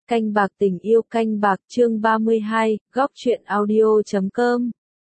Canh bạc tình yêu canh bạc chương 32, góc truyện audio.com.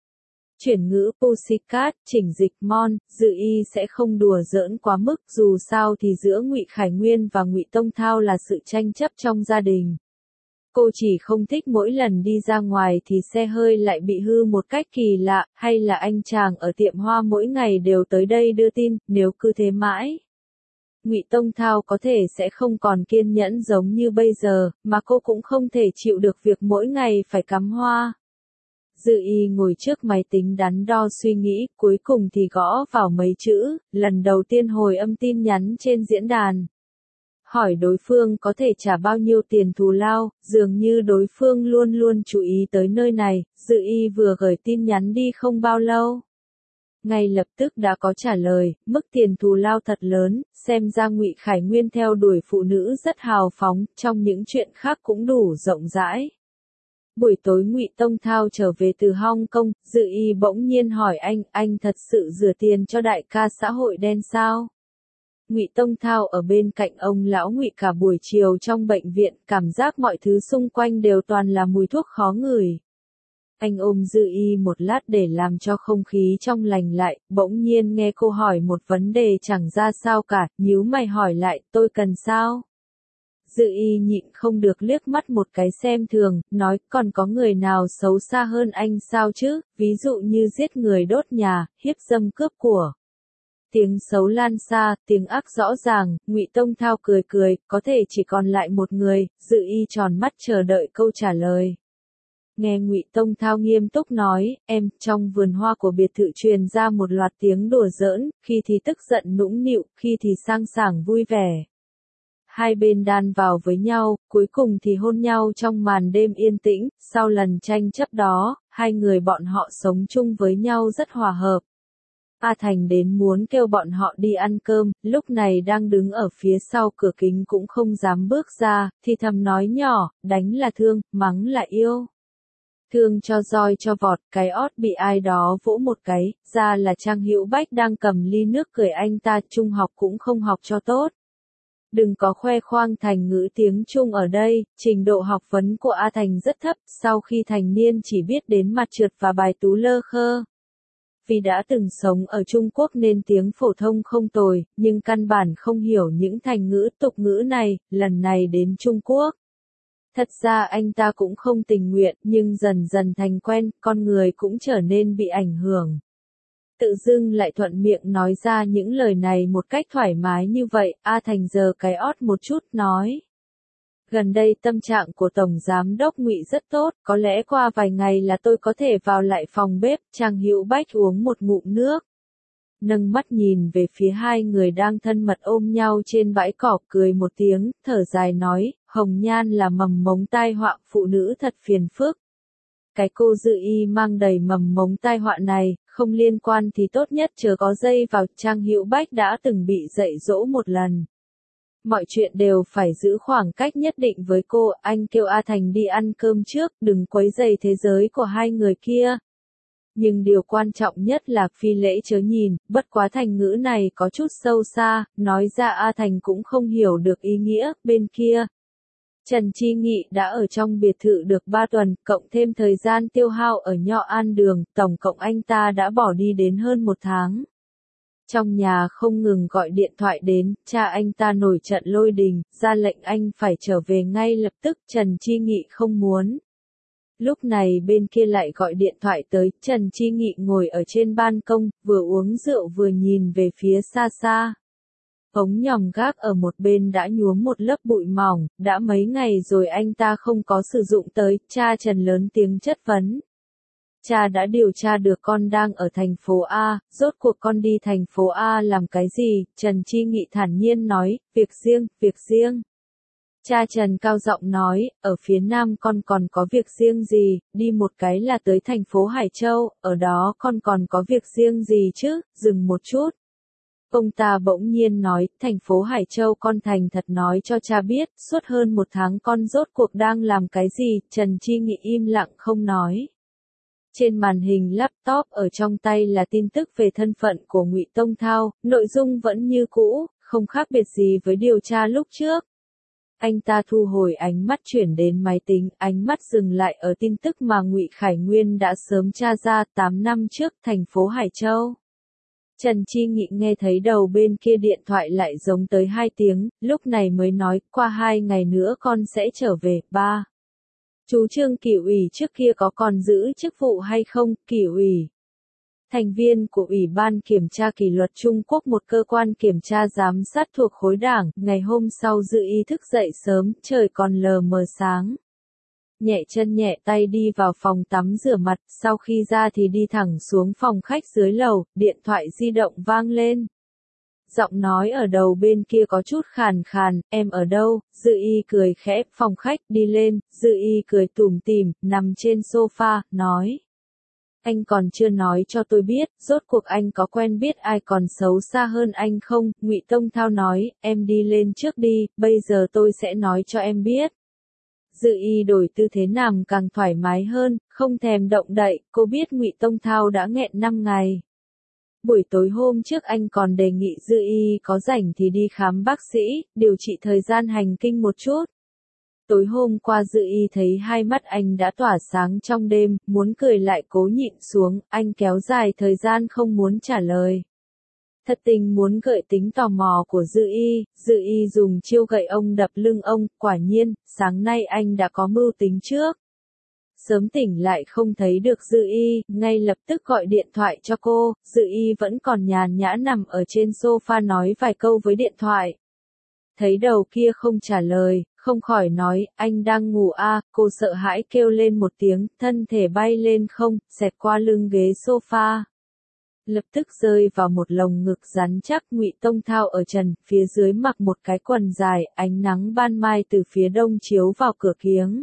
Chuyển ngữ Pussycat, chỉnh dịch Mon, Dự Y sẽ không đùa giỡn quá mức, dù sao thì giữa Ngụy Khải Nguyên và Ngụy Tông Thao là sự tranh chấp trong gia đình. Cô chỉ không thích mỗi lần đi ra ngoài thì xe hơi lại bị hư một cách kỳ lạ, hay là anh chàng ở tiệm hoa mỗi ngày đều tới đây đưa tin, nếu cứ thế mãi. Ngụy Tông Thao có thể sẽ không còn kiên nhẫn giống như bây giờ, mà cô cũng không thể chịu được việc mỗi ngày phải cắm hoa. Dự Y ngồi trước máy tính đắn đo suy nghĩ, cuối cùng thì gõ vào mấy chữ, lần đầu tiên hồi âm tin nhắn trên diễn đàn. Hỏi đối phương có thể trả bao nhiêu tiền thù lao, dường như đối phương luôn luôn chú ý tới nơi này, Dự Y vừa gửi tin nhắn đi không bao lâu. Ngay lập tức đã có trả lời, mức tiền thù lao thật lớn, xem ra Ngụy Khải Nguyên theo đuổi phụ nữ rất hào phóng, trong những chuyện khác cũng đủ rộng rãi. Buổi tối Ngụy Tông Thao trở về từ Hong Kong, Dự Y bỗng nhiên hỏi anh thật sự rửa tiền cho đại ca xã hội đen sao? Ngụy Tông Thao ở bên cạnh ông lão Ngụy cả buổi chiều trong bệnh viện, cảm giác mọi thứ xung quanh đều toàn là mùi thuốc khó ngửi. Anh ôm Dự Y một lát để làm cho không khí trong lành lại, bỗng nhiên nghe cô hỏi một vấn đề chẳng ra sao cả, nhíu mày hỏi lại, tôi cần sao? Dự Y nhịn không được liếc mắt một cái xem thường, nói, còn có người nào xấu xa hơn anh sao chứ, ví dụ như giết người đốt nhà, hiếp dâm cướp của. Tiếng xấu lan xa, tiếng ác rõ ràng, Ngụy Tông Thao cười, có thể chỉ còn lại một người, Dự Y tròn mắt chờ đợi câu trả lời. Nghe Ngụy Tông Thao nghiêm túc nói, trong vườn hoa của biệt thự truyền ra một loạt tiếng đùa giỡn, khi thì tức giận nũng nịu, khi thì sang sảng vui vẻ. Hai bên đan vào với nhau, cuối cùng thì hôn nhau trong màn đêm yên tĩnh, sau lần tranh chấp đó, hai người bọn họ sống chung với nhau rất hòa hợp. A Thành đến muốn kêu bọn họ đi ăn cơm, lúc này đang đứng ở phía sau cửa kính cũng không dám bước ra, thì thầm nói nhỏ, đánh là thương, mắng là yêu. Thương cho roi cho vọt, cái ót bị ai đó vỗ một cái, ra là Trang Hữu Bách đang cầm ly nước cười anh ta, trung học cũng không học cho tốt. Đừng có khoe khoang thành ngữ tiếng Trung ở đây, trình độ học vấn của A Thành rất thấp, sau khi thành niên chỉ biết đến mặt trượt và bài tú lơ khơ. Vì đã từng sống ở Trung Quốc nên tiếng phổ thông không tồi, nhưng căn bản không hiểu những thành ngữ tục ngữ này, lần này đến Trung Quốc. Thật ra anh ta cũng không tình nguyện, nhưng dần dần thành quen, con người cũng trở nên bị ảnh hưởng. Tự dưng lại thuận miệng nói ra những lời này một cách thoải mái như vậy, A Thành giờ cái ót một chút, nói. Gần đây tâm trạng của Tổng Giám đốc Ngụy rất tốt, có lẽ qua vài ngày là tôi có thể vào lại phòng bếp, Trang Hữu Bách uống một ngụm nước. Nâng mắt nhìn về phía hai người đang thân mật ôm nhau trên bãi cỏ, cười một tiếng, thở dài nói, hồng nhan là mầm mống tai họa, phụ nữ thật phiền phức. Cái cô Dự Y mang đầy mầm mống tai họa này, không liên quan thì tốt nhất chớ có dây vào, Trang Hữu Bách đã từng bị dạy dỗ một lần. Mọi chuyện đều phải giữ khoảng cách nhất định với cô, anh kêu A Thành đi ăn cơm trước, đừng quấy rầy thế giới của hai người kia. Nhưng điều quan trọng nhất là phi lễ chớ nhìn, bất quá thành ngữ này có chút sâu xa, nói ra A Thành cũng không hiểu được ý nghĩa, bên kia. Trần Chi Nghị đã ở trong biệt thự được 3 tuần, cộng thêm thời gian tiêu hao ở Nho An Đường, tổng cộng anh ta đã bỏ đi đến hơn 1 tháng. Trong nhà không ngừng gọi điện thoại đến, cha anh ta nổi trận lôi đình, ra lệnh anh phải trở về ngay lập tức, Trần Chi Nghị không muốn. Lúc này bên kia lại gọi điện thoại tới, Trần Chi Nghị ngồi ở trên ban công, vừa uống rượu vừa nhìn về phía xa xa. Ống nhòm gác ở một bên đã nhuốm một lớp bụi mỏng, đã mấy ngày rồi anh ta không có sử dụng tới, cha Trần lớn tiếng chất vấn. Cha đã điều tra được con đang ở thành phố A, rốt cuộc con đi thành phố A làm cái gì? Trần Chi Nghị thản nhiên nói, việc riêng. Cha Trần cao giọng nói, ở phía Nam con còn có việc riêng gì, đi một cái là tới thành phố Hải Châu, ở đó con còn có việc riêng gì chứ, dừng một chút. Ông ta bỗng nhiên nói, thành phố Hải Châu con thành thật nói cho cha biết, suốt hơn 1 tháng con rốt cuộc đang làm cái gì, Trần Chi Nghị im lặng không nói. Trên màn hình laptop ở trong tay là tin tức về thân phận của Ngụy Tông Thao, nội dung vẫn như cũ, không khác biệt gì với điều tra lúc trước. Anh ta thu hồi ánh mắt chuyển đến máy tính, ánh mắt dừng lại ở tin tức mà Ngụy Khải Nguyên đã sớm tra ra 8 năm trước, thành phố Hải Châu. Trần Chi Nghị nghe thấy đầu bên kia điện thoại lại giống tới 2 tiếng, lúc này mới nói, qua 2 ngày nữa con sẽ trở về. Ba. Chú Trương Kỷ ủy trước kia có còn giữ chức vụ hay không? Kỷ ủy. Thành viên của Ủy ban Kiểm tra Kỷ luật Trung Quốc, một cơ quan kiểm tra giám sát thuộc khối đảng, ngày hôm sau Dư Y thức dậy sớm, trời còn lờ mờ sáng. Nhẹ chân nhẹ tay đi vào phòng tắm rửa mặt, sau khi ra thì đi thẳng xuống phòng khách dưới lầu, điện thoại di động vang lên. Giọng nói ở đầu bên kia có chút khàn khàn, em ở đâu? Dư Y cười khẽ, phòng khách, đi lên. Dư Y cười tủm tỉm, nằm trên sofa, nói. Anh còn chưa nói cho tôi biết, rốt cuộc anh có quen biết ai còn xấu xa hơn anh không? Ngụy Tông Thao nói, em đi lên trước đi, bây giờ tôi sẽ nói cho em biết. Dư Y đổi tư thế nằm càng thoải mái hơn, không thèm động đậy, cô biết Ngụy Tông Thao đã nghẹn 5 ngày. Buổi tối hôm trước anh còn đề nghị Dư Y có rảnh thì đi khám bác sĩ, điều trị thời gian hành kinh một chút. Tối hôm qua Dư Y thấy hai mắt anh đã tỏa sáng trong đêm, muốn cười lại cố nhịn xuống, anh kéo dài thời gian không muốn trả lời. Thật tình muốn gợi tính tò mò của Dư Y dùng chiêu gậy ông đập lưng ông, quả nhiên, sáng nay anh đã có mưu tính trước. Sớm tỉnh lại không thấy được Dư Y, ngay lập tức gọi điện thoại cho cô, Dư Y vẫn còn nhàn nhã nằm ở trên sofa nói vài câu với điện thoại. Thấy đầu kia không trả lời, không khỏi nói, anh đang ngủ à, cô sợ hãi kêu lên một tiếng, thân thể bay lên không, xẹt qua lưng ghế sofa. Lập tức rơi vào một lồng ngực rắn chắc. Ngụy Tông Thao ở trần, phía dưới mặc một cái quần dài, ánh nắng ban mai từ phía đông chiếu vào cửa kiếng.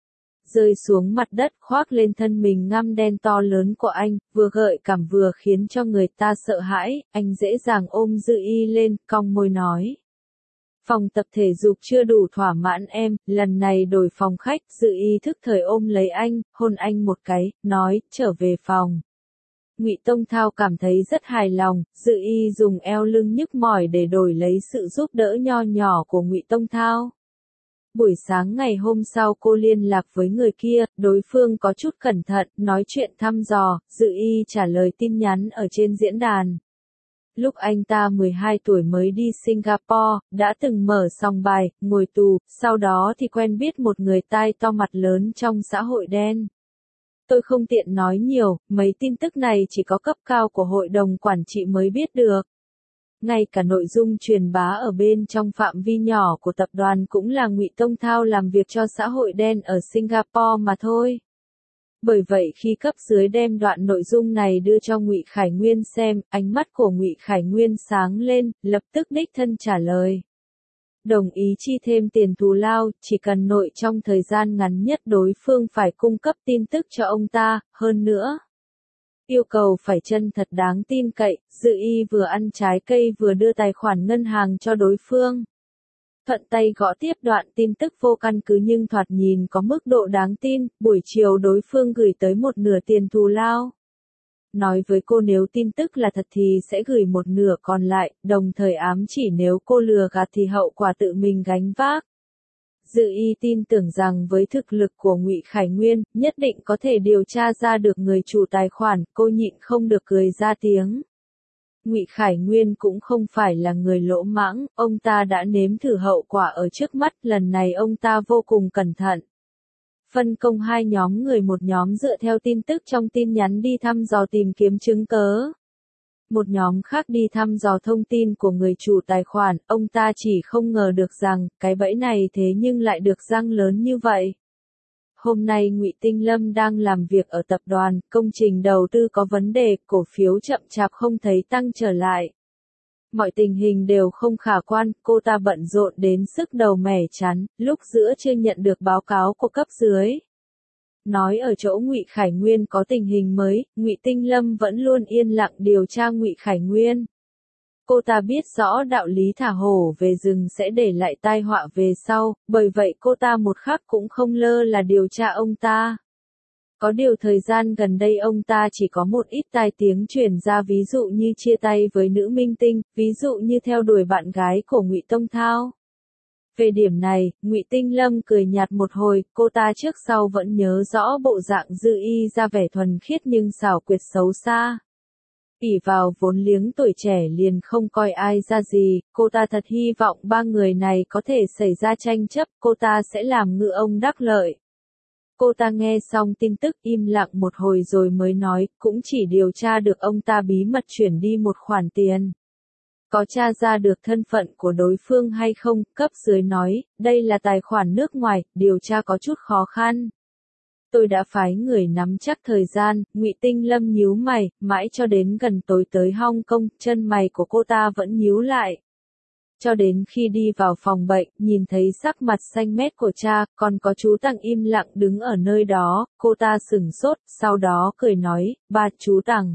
Rơi xuống mặt đất khoác lên thân mình ngăm đen to lớn của anh, vừa gợi cảm vừa khiến cho người ta sợ hãi, anh dễ dàng ôm Dư Y lên, cong môi nói. Phòng tập thể dục chưa đủ thỏa mãn em, lần này đổi phòng khách. Dư Y thức thời ôm lấy anh, hôn anh một cái, nói, trở về phòng. Ngụy Tông Thao cảm thấy rất hài lòng, Dư Y dùng eo lưng nhức mỏi để đổi lấy sự giúp đỡ nho nhỏ của Ngụy Tông Thao. Buổi sáng ngày hôm sau cô liên lạc với người kia, đối phương có chút cẩn thận, nói chuyện thăm dò, Dư Y trả lời tin nhắn ở trên diễn đàn. Lúc anh ta 12 tuổi mới đi Singapore, đã từng mở sòng bài, ngồi tù, sau đó thì quen biết một người tai to mặt lớn trong xã hội đen. Tôi không tiện nói nhiều, mấy tin tức này chỉ có cấp cao của hội đồng quản trị mới biết được. Ngay cả nội dung truyền bá ở bên trong phạm vi nhỏ của tập đoàn cũng là Ngụy Tông Thao làm việc cho xã hội đen ở Singapore mà thôi. Bởi vậy khi cấp dưới đem đoạn nội dung này đưa cho Ngụy Khải Nguyên xem, ánh mắt của Ngụy Khải Nguyên sáng lên, lập tức đích thân trả lời. Đồng ý chi thêm tiền thù lao, chỉ cần nội trong thời gian ngắn nhất đối phương phải cung cấp tin tức cho ông ta, hơn nữa. Yêu cầu phải chân thật đáng tin cậy. Dư Y vừa ăn trái cây vừa đưa tài khoản ngân hàng cho đối phương. Thuận tay gõ tiếp đoạn tin tức vô căn cứ nhưng thoạt nhìn có mức độ đáng tin, buổi chiều đối phương gửi tới một nửa tiền thù lao. Nói với cô nếu tin tức là thật thì sẽ gửi một nửa còn lại, đồng thời ám chỉ nếu cô lừa gạt thì hậu quả tự mình gánh vác. Dư Y tin tưởng rằng với thực lực của Ngụy Khải Nguyên, nhất định có thể điều tra ra được người chủ tài khoản, cô nhịn không được cười ra tiếng. Ngụy Khải Nguyên cũng không phải là người lỗ mãng, ông ta đã nếm thử hậu quả ở trước mắt, lần này ông ta vô cùng cẩn thận. Phân công hai nhóm người, một nhóm dựa theo tin tức trong tin nhắn đi thăm dò tìm kiếm chứng cớ. Một nhóm khác đi thăm dò thông tin của người chủ tài khoản, ông ta chỉ không ngờ được rằng, cái bẫy này thế nhưng lại được giăng lớn như vậy. Hôm nay Ngụy Tinh Lâm đang làm việc ở tập đoàn, công trình đầu tư có vấn đề, cổ phiếu chậm chạp không thấy tăng trở lại. Mọi tình hình đều không khả quan, cô ta bận rộn đến sức đầu mẻ chán, lúc giữa chưa nhận được báo cáo của cấp dưới. Nói ở chỗ Ngụy Khải Nguyên có tình hình mới, Ngụy Tinh Lâm vẫn luôn yên lặng điều tra Ngụy Khải Nguyên. Cô ta biết rõ đạo lý thả hổ về rừng sẽ để lại tai họa về sau, bởi vậy cô ta một khắc cũng không lơ là điều tra ông ta. Có điều thời gian gần đây ông ta chỉ có một ít tai tiếng truyền ra, ví dụ như chia tay với nữ minh tinh, ví dụ như theo đuổi bạn gái của Ngụy Tông Thao. Về điểm này, Ngụy Tinh Lâm cười nhạt một hồi, cô ta trước sau vẫn nhớ rõ bộ dạng Dư Y ra vẻ thuần khiết nhưng xảo quyệt xấu xa. ỷ vào vốn liếng tuổi trẻ liền không coi ai ra gì, cô ta thật hy vọng ba người này có thể xảy ra tranh chấp, cô ta sẽ làm ngư ông đắc lợi. Cô ta nghe xong tin tức im lặng một hồi rồi mới nói, cũng chỉ điều tra được ông ta bí mật chuyển đi một khoản tiền. Có tra ra được thân phận của đối phương hay không? Cấp dưới nói, đây là tài khoản nước ngoài, điều tra có chút khó khăn. Tôi đã phái người nắm chắc thời gian, Ngụy Tinh Lâm nhíu mày, mãi cho đến gần tối tới Hong Kong, chân mày của cô ta vẫn nhíu lại. Cho đến khi đi vào phòng bệnh, nhìn thấy sắc mặt xanh mét của cha, còn có chú Tằng im lặng đứng ở nơi đó, cô ta sửng sốt, sau đó cười nói, ba chú Tằng.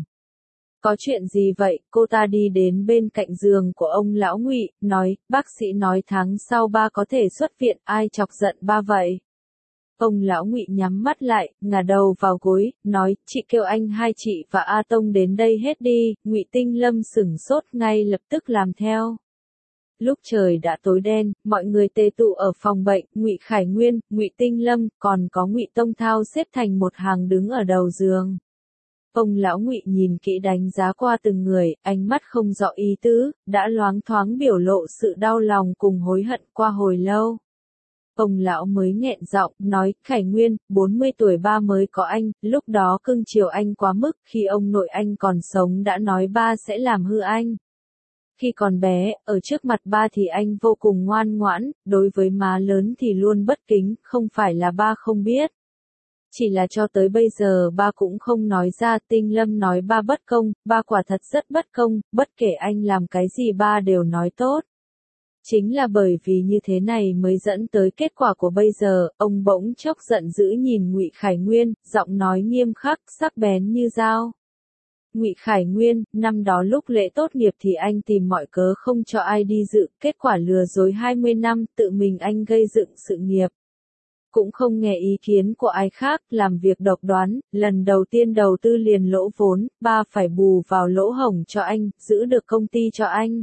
Có chuyện gì vậy? Cô ta đi đến bên cạnh giường của ông lão Ngụy, nói, bác sĩ nói tháng sau ba có thể xuất viện, ai chọc giận ba vậy? Ông lão Ngụy nhắm mắt lại, ngả đầu vào gối, nói, chị kêu anh hai chị và A Tông đến đây hết đi. Ngụy Tinh Lâm sửng sốt ngay lập tức làm theo. Lúc trời đã tối đen, mọi người tề tụ ở phòng bệnh, Ngụy Khải Nguyên, Ngụy Tinh Lâm, còn có Ngụy Tông Thao xếp thành một hàng đứng ở đầu giường. Ông lão Ngụy nhìn kỹ đánh giá qua từng người, ánh mắt không rõ ý tứ, đã loáng thoáng biểu lộ sự đau lòng cùng hối hận qua hồi lâu. Ông lão mới nghẹn giọng, nói, Khải Nguyên, 40 tuổi ba mới có anh, lúc đó cưng chiều anh quá mức, khi ông nội anh còn sống đã nói ba sẽ làm hư anh. Khi còn bé, ở trước mặt ba thì anh vô cùng ngoan ngoãn, đối với má lớn thì luôn bất kính, không phải là ba không biết. Chỉ là cho tới bây giờ ba cũng không nói ra. Tinh Lâm nói ba bất công, ba quả thật rất bất công, bất kể anh làm cái gì ba đều nói tốt. Chính là bởi vì như thế này mới dẫn tới kết quả của bây giờ. Ông bỗng chốc giận dữ nhìn Ngụy Khải Nguyên, giọng nói nghiêm khắc, sắc bén như dao. Ngụy Khải Nguyên, năm đó lúc lễ tốt nghiệp thì anh tìm mọi cớ không cho ai đi dự, kết quả lừa dối 20 năm, tự mình anh gây dựng sự nghiệp. Cũng không nghe ý kiến của ai khác, làm việc độc đoán, lần đầu tiên đầu tư liền lỗ vốn, ba phải bù vào lỗ hổng cho anh, giữ được công ty cho anh.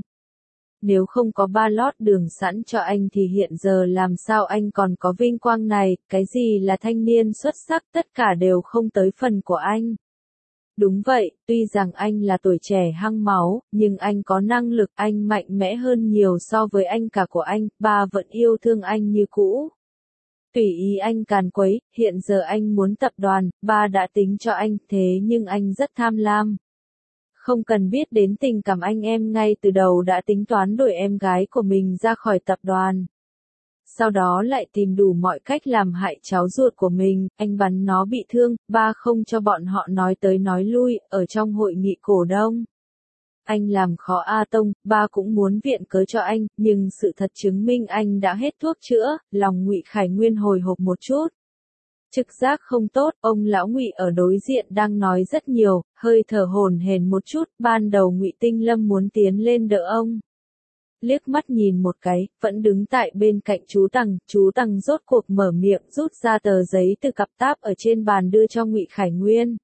Nếu không có ba lót đường sẵn cho anh thì hiện giờ làm sao anh còn có vinh quang này, cái gì là thanh niên xuất sắc tất cả đều không tới phần của anh. Đúng vậy, tuy rằng anh là tuổi trẻ hăng máu, nhưng anh có năng lực, anh mạnh mẽ hơn nhiều so với anh cả của anh, ba vẫn yêu thương anh như cũ. Tùy ý anh càn quấy, hiện giờ anh muốn tập đoàn, ba đã tính cho anh, thế nhưng anh rất tham lam. Không cần biết đến tình cảm anh em ngay từ đầu đã tính toán đuổi em gái của mình ra khỏi tập đoàn. Sau đó lại tìm đủ mọi cách làm hại cháu ruột của mình, anh bắn nó bị thương, ba không cho bọn họ nói tới nói lui, ở trong hội nghị cổ đông. Anh làm khó A Tông, ba cũng muốn viện cớ cho anh, nhưng sự thật chứng minh anh đã hết thuốc chữa, lòng Ngụy Khải Nguyên hồi hộp một chút. Trực giác không tốt, ông lão Ngụy ở đối diện đang nói rất nhiều, hơi thở hổn hển một chút, ban đầu Ngụy Tinh Lâm muốn tiến lên đỡ ông. Liếc mắt nhìn một cái, vẫn đứng tại bên cạnh chú Tằng rốt cuộc mở miệng rút ra tờ giấy từ cặp táp ở trên bàn đưa cho Ngụy Khải Nguyên.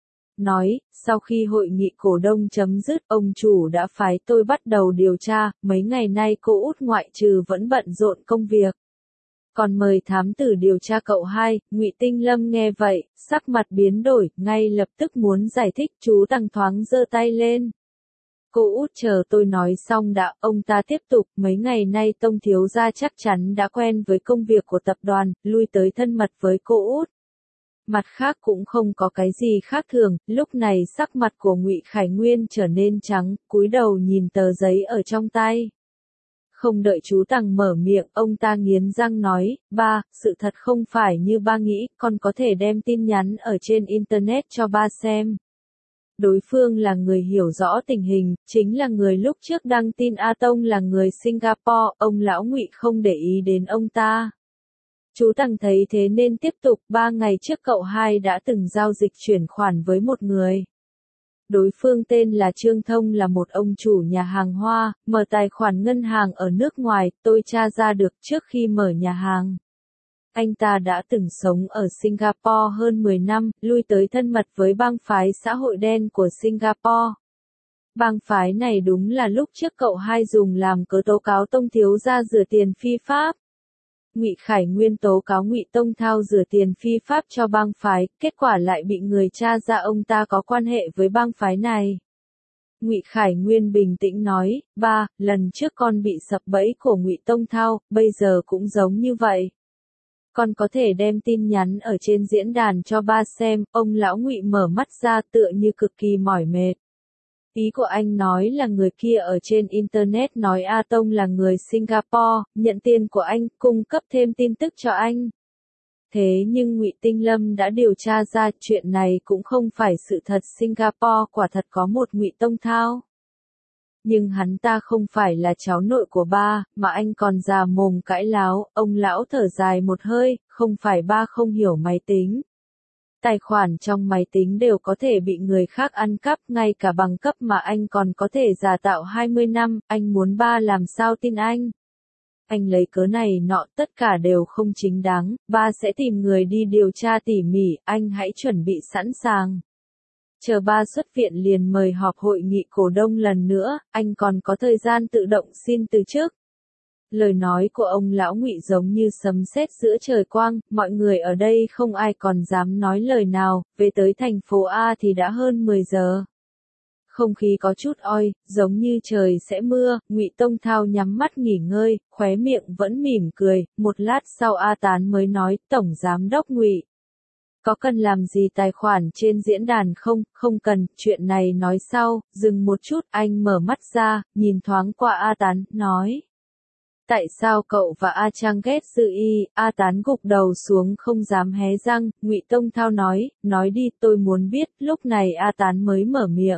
Nói, sau khi hội nghị cổ đông chấm dứt, ông chủ đã phái tôi bắt đầu điều tra, mấy ngày nay cô út ngoại trừ vẫn bận rộn công việc. Còn mời thám tử điều tra cậu hai. Ngụy Tinh Lâm nghe vậy, sắc mặt biến đổi, ngay lập tức muốn giải thích, chú Tằng thoáng giơ tay lên. Cô út chờ tôi nói xong đã, ông ta tiếp tục, mấy ngày nay Tông thiếu gia chắc chắn đã quen với công việc của tập đoàn, lui tới thân mật với cô út. Mặt khác cũng không có cái gì khác thường, lúc này sắc mặt của Ngụy Khải Nguyên trở nên trắng, cúi đầu nhìn tờ giấy ở trong tay. Không đợi chú Tằng mở miệng, ông ta nghiến răng nói, ba, sự thật không phải như ba nghĩ, con có thể đem tin nhắn ở trên Internet cho ba xem. Đối phương là người hiểu rõ tình hình, chính là người lúc trước đăng tin A Tông là người Singapore, ông lão Ngụy không để ý đến ông ta. Chú Tằng thấy thế nên tiếp tục, 3 ngày trước cậu hai đã từng giao dịch chuyển khoản với một người. Đối phương tên là Trương Thông là một ông chủ nhà hàng hoa, mở tài khoản ngân hàng ở nước ngoài, tôi tra ra được trước khi mở nhà hàng. Anh ta đã từng sống ở Singapore hơn 10 năm, lui tới thân mật với bang phái xã hội đen của Singapore. Bang phái này đúng là lúc trước cậu hai dùng làm cớ tố cáo Tông thiếu gia rửa tiền phi pháp. Ngụy Khải Nguyên tố cáo Ngụy Tông Thao rửa tiền phi pháp cho bang phái, kết quả lại bị người tra ra ông ta có quan hệ với bang phái này. Ngụy Khải Nguyên bình tĩnh nói, ba, lần trước con bị sập bẫy của Ngụy Tông Thao, bây giờ cũng giống như vậy. Con có thể đem tin nhắn ở trên diễn đàn cho ba xem. Ông lão Ngụy mở mắt ra tựa như cực kỳ mỏi mệt. Ý của anh nói là người kia ở trên Internet nói A Tông là người Singapore, nhận tiền của anh, cung cấp thêm tin tức cho anh. Thế nhưng Ngụy Tinh Lâm đã điều tra ra chuyện này cũng không phải sự thật. Singapore quả thật có một Ngụy Tông Thao. Nhưng hắn ta không phải là cháu nội của ba, mà anh còn già mồm cãi láo. Ông lão thở dài một hơi, không phải ba không hiểu máy tính. Tài khoản trong máy tính đều có thể bị người khác ăn cắp, ngay cả bằng cấp mà anh còn có thể giả tạo 20 năm, anh muốn ba làm sao tin anh. Anh lấy cớ này nọ, tất cả đều không chính đáng, ba sẽ tìm người đi điều tra tỉ mỉ, anh hãy chuẩn bị sẵn sàng. Chờ ba xuất viện liền mời họp hội nghị cổ đông lần nữa, anh còn có thời gian tự động xin từ chức. Lời nói của ông lão Ngụy giống như sấm sét giữa trời quang, mọi người ở đây không ai còn dám nói lời nào, về tới thành phố A thì đã hơn 10 giờ. Không khí có chút oi, giống như trời sẽ mưa. Ngụy Tông Thao nhắm mắt nghỉ ngơi, khóe miệng vẫn mỉm cười. Một lát sau A Tán mới nói, Tổng Giám đốc Ngụy, có cần làm gì tài khoản trên diễn đàn không? Không cần, chuyện này nói sau. Dừng một chút, anh mở mắt ra, nhìn thoáng qua A Tán, nói. Tại sao cậu và A Trang ghét Dư Y? A Tán gục đầu xuống không dám hé răng. Ngụy Tông Thao nói đi, tôi muốn biết. Lúc này A Tán mới mở miệng.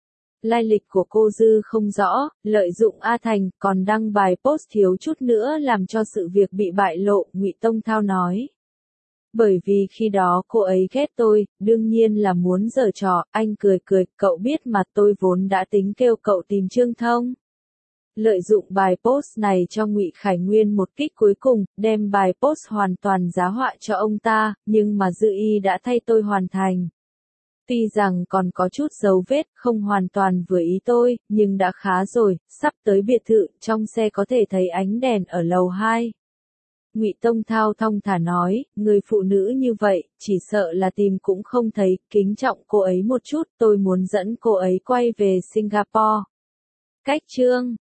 Lai lịch của cô Dư không rõ, lợi dụng A Thành, còn đăng bài post thiếu chút nữa làm cho sự việc bị bại lộ. Ngụy Tông Thao nói. Bởi vì khi đó cô ấy ghét tôi, đương nhiên là muốn giở trò. Anh cười, cậu biết mà, tôi vốn đã tính kêu cậu tìm Trương Thông. Lợi dụng bài post này cho Ngụy Khải Nguyên một kích cuối cùng, đem bài post hoàn toàn giá họa cho ông ta, nhưng mà Dư Y đã thay tôi hoàn thành. Tuy rằng còn có chút dấu vết, không hoàn toàn vừa ý tôi, nhưng đã khá rồi. Sắp tới biệt thự, trong xe có thể thấy ánh đèn ở lầu 2. Ngụy Tông Thao thong thả nói, người phụ nữ như vậy, chỉ sợ là tìm cũng không thấy. Kính trọng cô ấy một chút, tôi muốn dẫn cô ấy quay về Singapore. Cách chương